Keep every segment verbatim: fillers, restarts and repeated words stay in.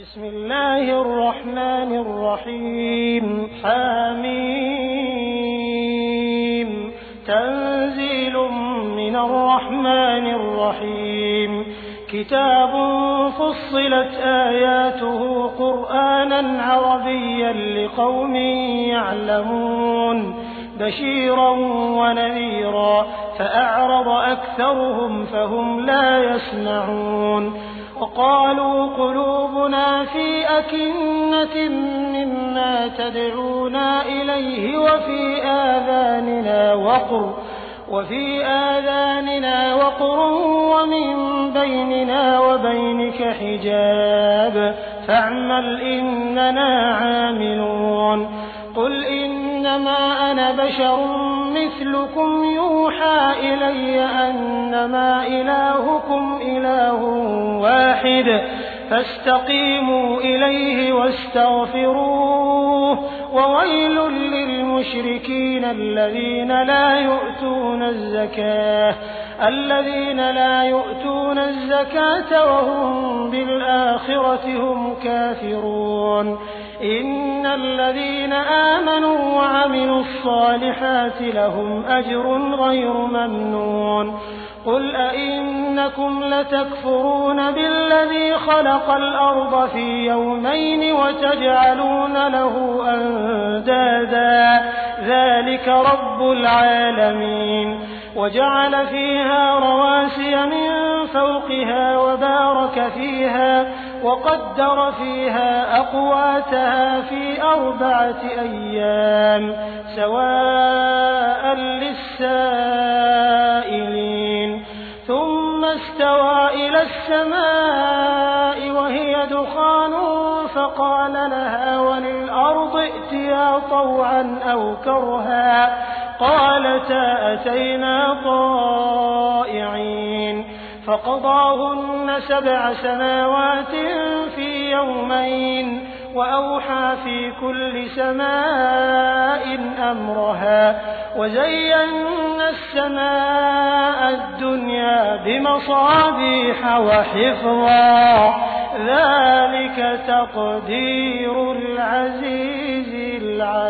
بسم الله الرحمن الرحيم حميم تنزيل من الرحمن الرحيم كتاب فصلت آياته قرآنا عربيا لقوم يعلمون بشيرا ونذيرا فأعرض أكثرهم فهم لا يسمعون وقالوا قلوبنا في أكنة مما تدعونا إليه وفي آذاننا وقر وفي آذاننا وقر ومن بيننا وبينك حجاب فاعمل إننا عاملون قل إنما أنا بشر مثلكم يوحى إلي أنما إلهكم إله واحد فاستقيموا إليه واستغفروه وويل للمشركين الذين لا يؤتون الزكاة الذين لا يؤتون الزكاة وهم بالآخرة هم كافرون إن الذين آمنوا وعملوا الصالحات لهم أجر غير ممنون قل أئنكم لتكفرون بالذي خلق الأرض في يومين وتجعلون له أندادا ذلك رب العالمين وجعل فيها رواسي من فوقها وبارك فيها وقدر فيها أقواتها في أربعة أيام سواء للسائلين ثم استوى إلى السماء وهي دخان فقال لها وللأرض ائتيا طوعا أو كرها قالتا أتينا طائعين فقضاهن سبع سماوات في يومين وأوحى في كل سماء أمرها وزينا السماء الدنيا بمصابيح وحفظا ذلك تقدير العزيز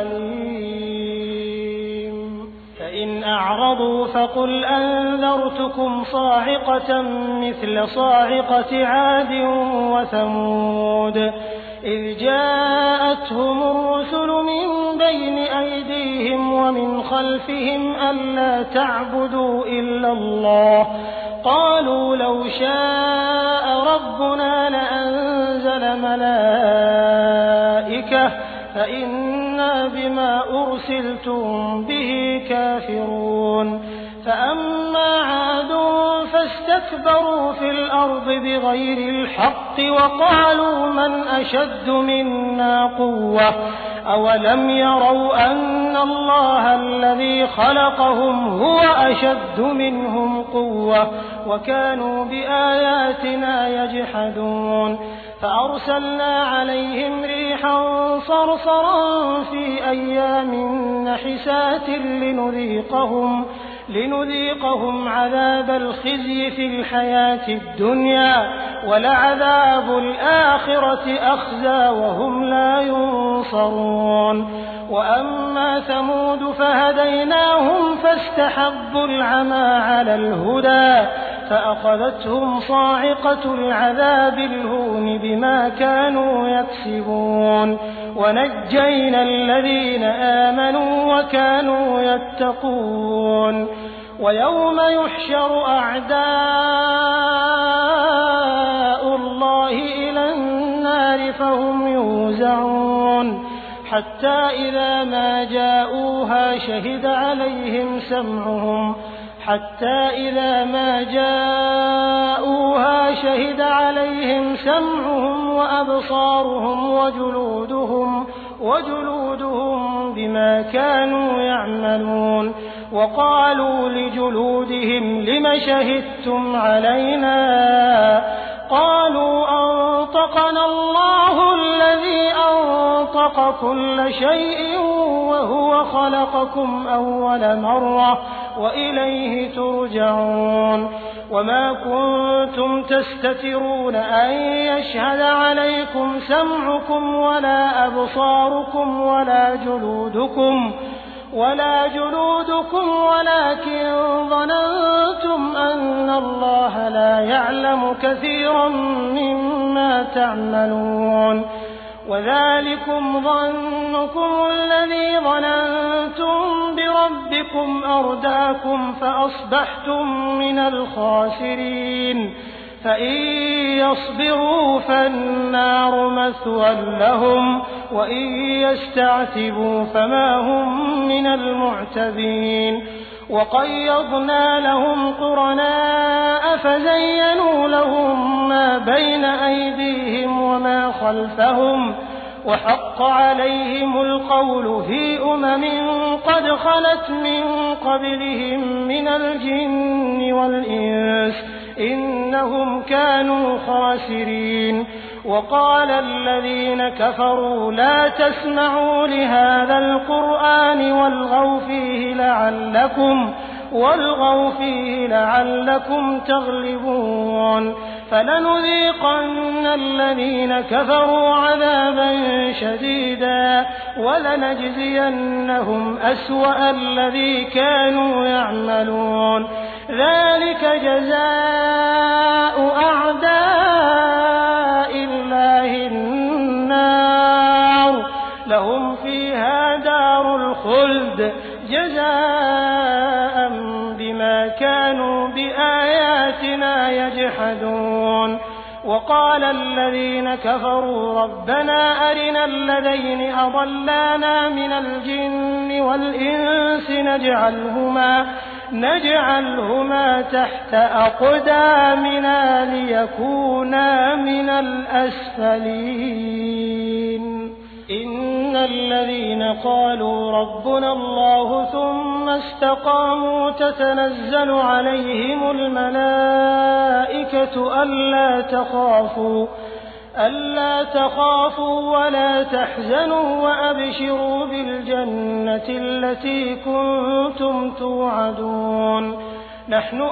العليم فإن أعرضوا فقل أنذرتكم صاعقة مثل صاعقة عاد وثمود إذ جاءتهم الرسل من بين أيديهم ومن خلفهم ألا تعبدوا إلا الله قالوا لو شاء ربنا لأنزل ملائكة فإنا بما أرسلتم به كافرون فأما عاد فاستكبروا في الأرض بغير الحق وقالوا من أشد منا قوة أولم يروا أن الله الذي خلقهم هو أشد منهم قوة وكانوا بآياتنا يجحدون فأرسلنا عليهم ريحا صرصرا في أيام نحسات لنذيقهم لنذيقهم عذاب الخزي في الحياة الدنيا ولعذاب الآخرة أخزى وهم لا ينصرون وأما ثمود فهديناهم فاستحبوا العمى على الهدى فأخذتهم صاعقة العذاب الهون بما كانوا يكسبون ونجينا الذين آمنوا وكانوا يتقون ويوم يحشر أعداء الله إلى النار فهم يوزعون حتى إذا ما جاءوها شهد عليهم سمعهم حتى إذا ما جاءوها شهد عليهم سمعهم وأبصارهم وجلودهم وجلودهم بما كانوا يعملون وقالوا لجلودهم لم شهدتم علينا قالوا أنطقنا الله الذي أنطق كل شيء وهو خلقكم أول مرة وإليه ترجعون وما كنتم تستترون أن يشهد عليكم سمعكم ولا أبصاركم ولا جلودكم ولا جلودكم ولكن ظننتم أن الله لا يعلم كثيرا مما تعملون وذلكم ظنكم الذي ظننتم بربكم أرداكم فأصبحتم من الخاسرين فإن يصبروا فالنار مثوى لهم وإن يستعتبوا فما هم من المعتبين وقيضنا لهم قرناء فزينوا لهم ما بين أيديهم وما خلفهم وحق عليهم القول في أمم قد خلت من قبلهم من الجن والإنس إنهم كانوا خاسرين وقال الذين كفروا لا تسمعوا لهذا القرآن والغوا فيه لعلكم والغوا فيه لعلكم تغلبون فلنذيقن الذين كفروا عذابا شديدا ولنجزينهم أسوأ الذي كانوا يعملون ذلك جزاء أعداء الله النار لهم فيها دار الخلد جزاء بما كانوا بآياتنا يجحدون وقال الذين كفروا ربنا أرنا الذين أضلانا من الجن والإنس نجعلهما نجعلهما تحت أقدامنا ليكونا من الأسفلين إن الذين قالوا ربنا الله ثم استقاموا تتنزل عليهم الملائكة ألا تخافوا ألا تخافوا ولا تحزنوا وأبشروا بالجنة التي كنتم توعدون نحن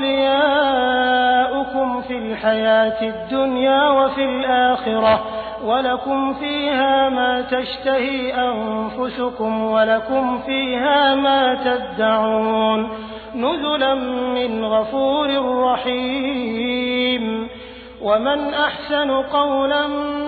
أولياؤكم في الحياة الدنيا وفي الآخرة ولكم فيها ما تشتهي أنفسكم ولكم فيها ما تدعون نزلا من غفور رحيم ومن أحسن قولا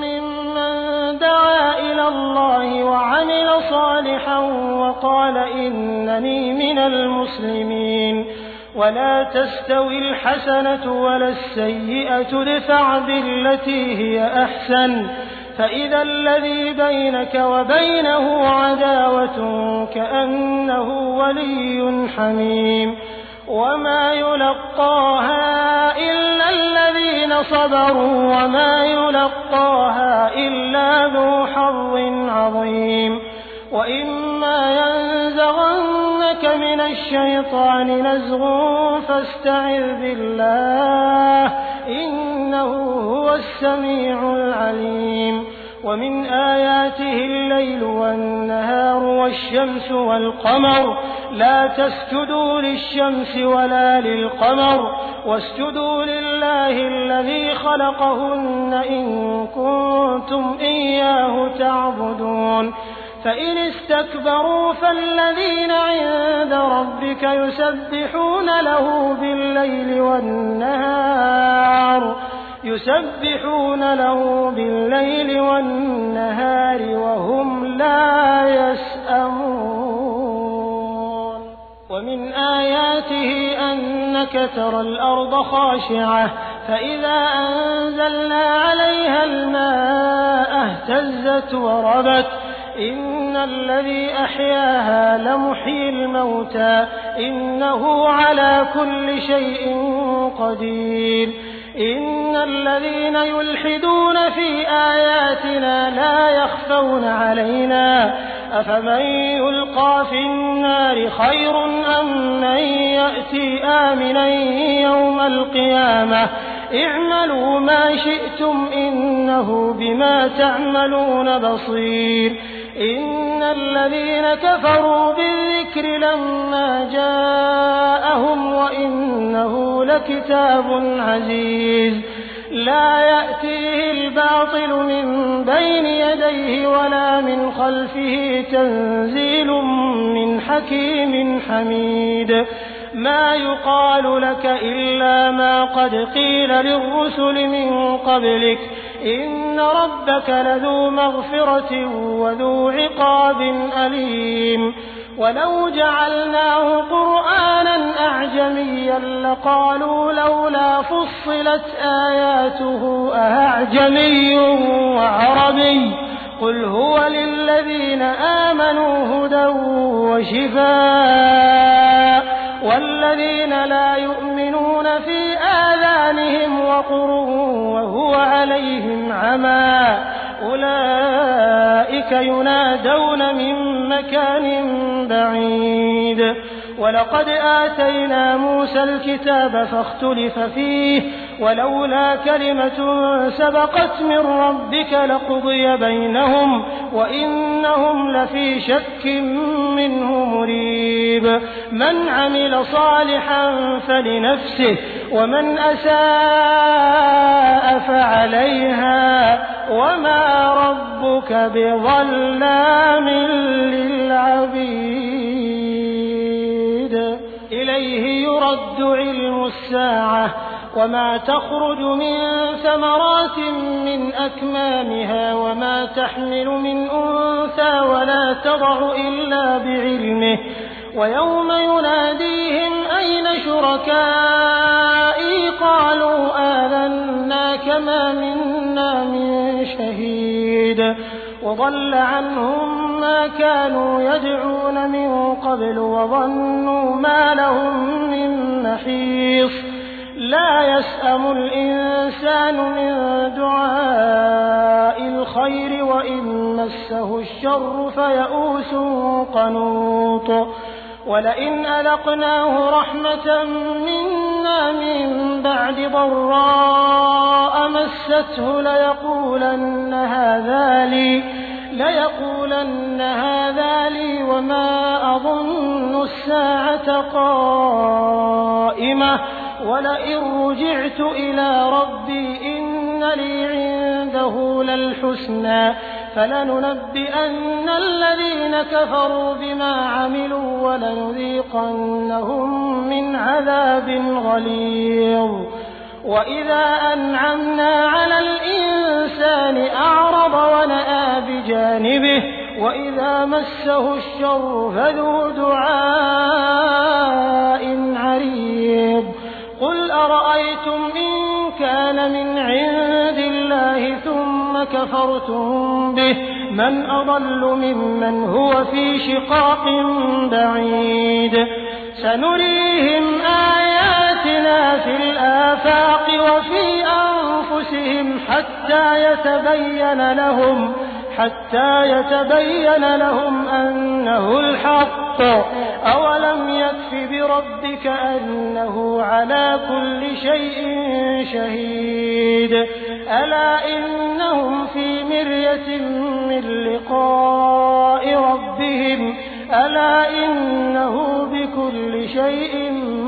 ممن دعا إلى الله وعمل صالحا وقال إنني من المسلمين ولا تستوي الحسنة ولا السيئة ادفع بالتي هي أحسن فإذا الذي بينك وبينه عداوة كأنه ولي حميم وما يلقاها إلا الذين صبروا وما يلقاها إلا ذو حظ عظيم وإما ينزغنك من الشيطان نزغ فاستعذ بالله إنه هو السميع العليم ومن آياته الليل والنهار والشمس والقمر لا تسجدوا للشمس ولا للقمر واسجدوا لله الذي خلقهن إن كنتم إياه تعبدون فإن استكبروا فالذين عند ربك يسبحون له بالليل والنهار يسبحون له بالليل والنهار وهم لا يسأمون ومن آياته أنك ترى الأرض خاشعة فإذا أنزلنا عليها الماء اهتزت وربت إن الذي أحياها لمحيي الموتى إنه على كل شيء قدير إن الذين يلحدون في آياتنا لا يخفون علينا أفمن يلقى في النار خير أم من يأتي آمنا يوم القيامة اعملوا ما شئتم إنه بما تعملون بصير إن الذين كفروا بالذكر لما جاءهم وإنه لكتاب عزيز لا يأتيه الباطل من بين يديه ولا من خلفه تنزيل من حكيم حميد ما يقال لك إلا ما قد قيل للرسل من قبلك إن ربك لذو مغفرة وذو عقاب أليم ولو جعلناه قرآنا أعجميا لقالوا لولا فصلت آياته أأعجمي وعربي قل هو للذين آمنوا هدى وشفاء والذين لا يؤمنون في آذانهم وقر وهو عليهم عمى أولئك ينادون من مكان بعيد ولقد آتينا موسى الكتاب فاختلف فيه ولولا كلمة سبقت من ربك لقضي بينهم وإنهم لفي شك منه مريب من عمل صالحا فلنفسه ومن أساء فعليها وما ربك بظلام للعبيد إليه يرد علم الساعة وما تخرج من ثمرات من أكمامها وما تحمل من أنثى ولا تضع إلا بعلمه ويوم يناديهم أين شركائي قالوا آذناك ما منا من شهيد وضل عنهم ما كانوا يدعون من قبل وظنوا ما لهم من محيص لا يسأم الإنسان من دعاء الخير وإن مسه الشر فيئوس قنوط ولئن أذقناه رحمة منا من بعد ضراء مسته ليقولن هذا لي ليقولن هذا لي وما أظن الساعة قائمة ولئن رجعت إلى ربي إن لي عنده للحسنى فلننبئن الذين كفروا بما عملوا ولنذيقنهم من عذاب غليظ وإذا أنعمنا على الإنسان أعرض ونأى بجانبه وإذا مسه الشر فذو دعاء عريض قل أرأيتم إن كان من عند الله ثم كفرتم به من أضل ممن هو في شقاق بعيد سنريهم آياتنا في الآفاق وفي أنفسهم حتى يتبين لهم حتى يتبين لهم أنه الحق أولم يكف بربك أنه على كل شيء شهيد ألا إنهم في مرية من لقاء ربهم ألا إنه بكل شيء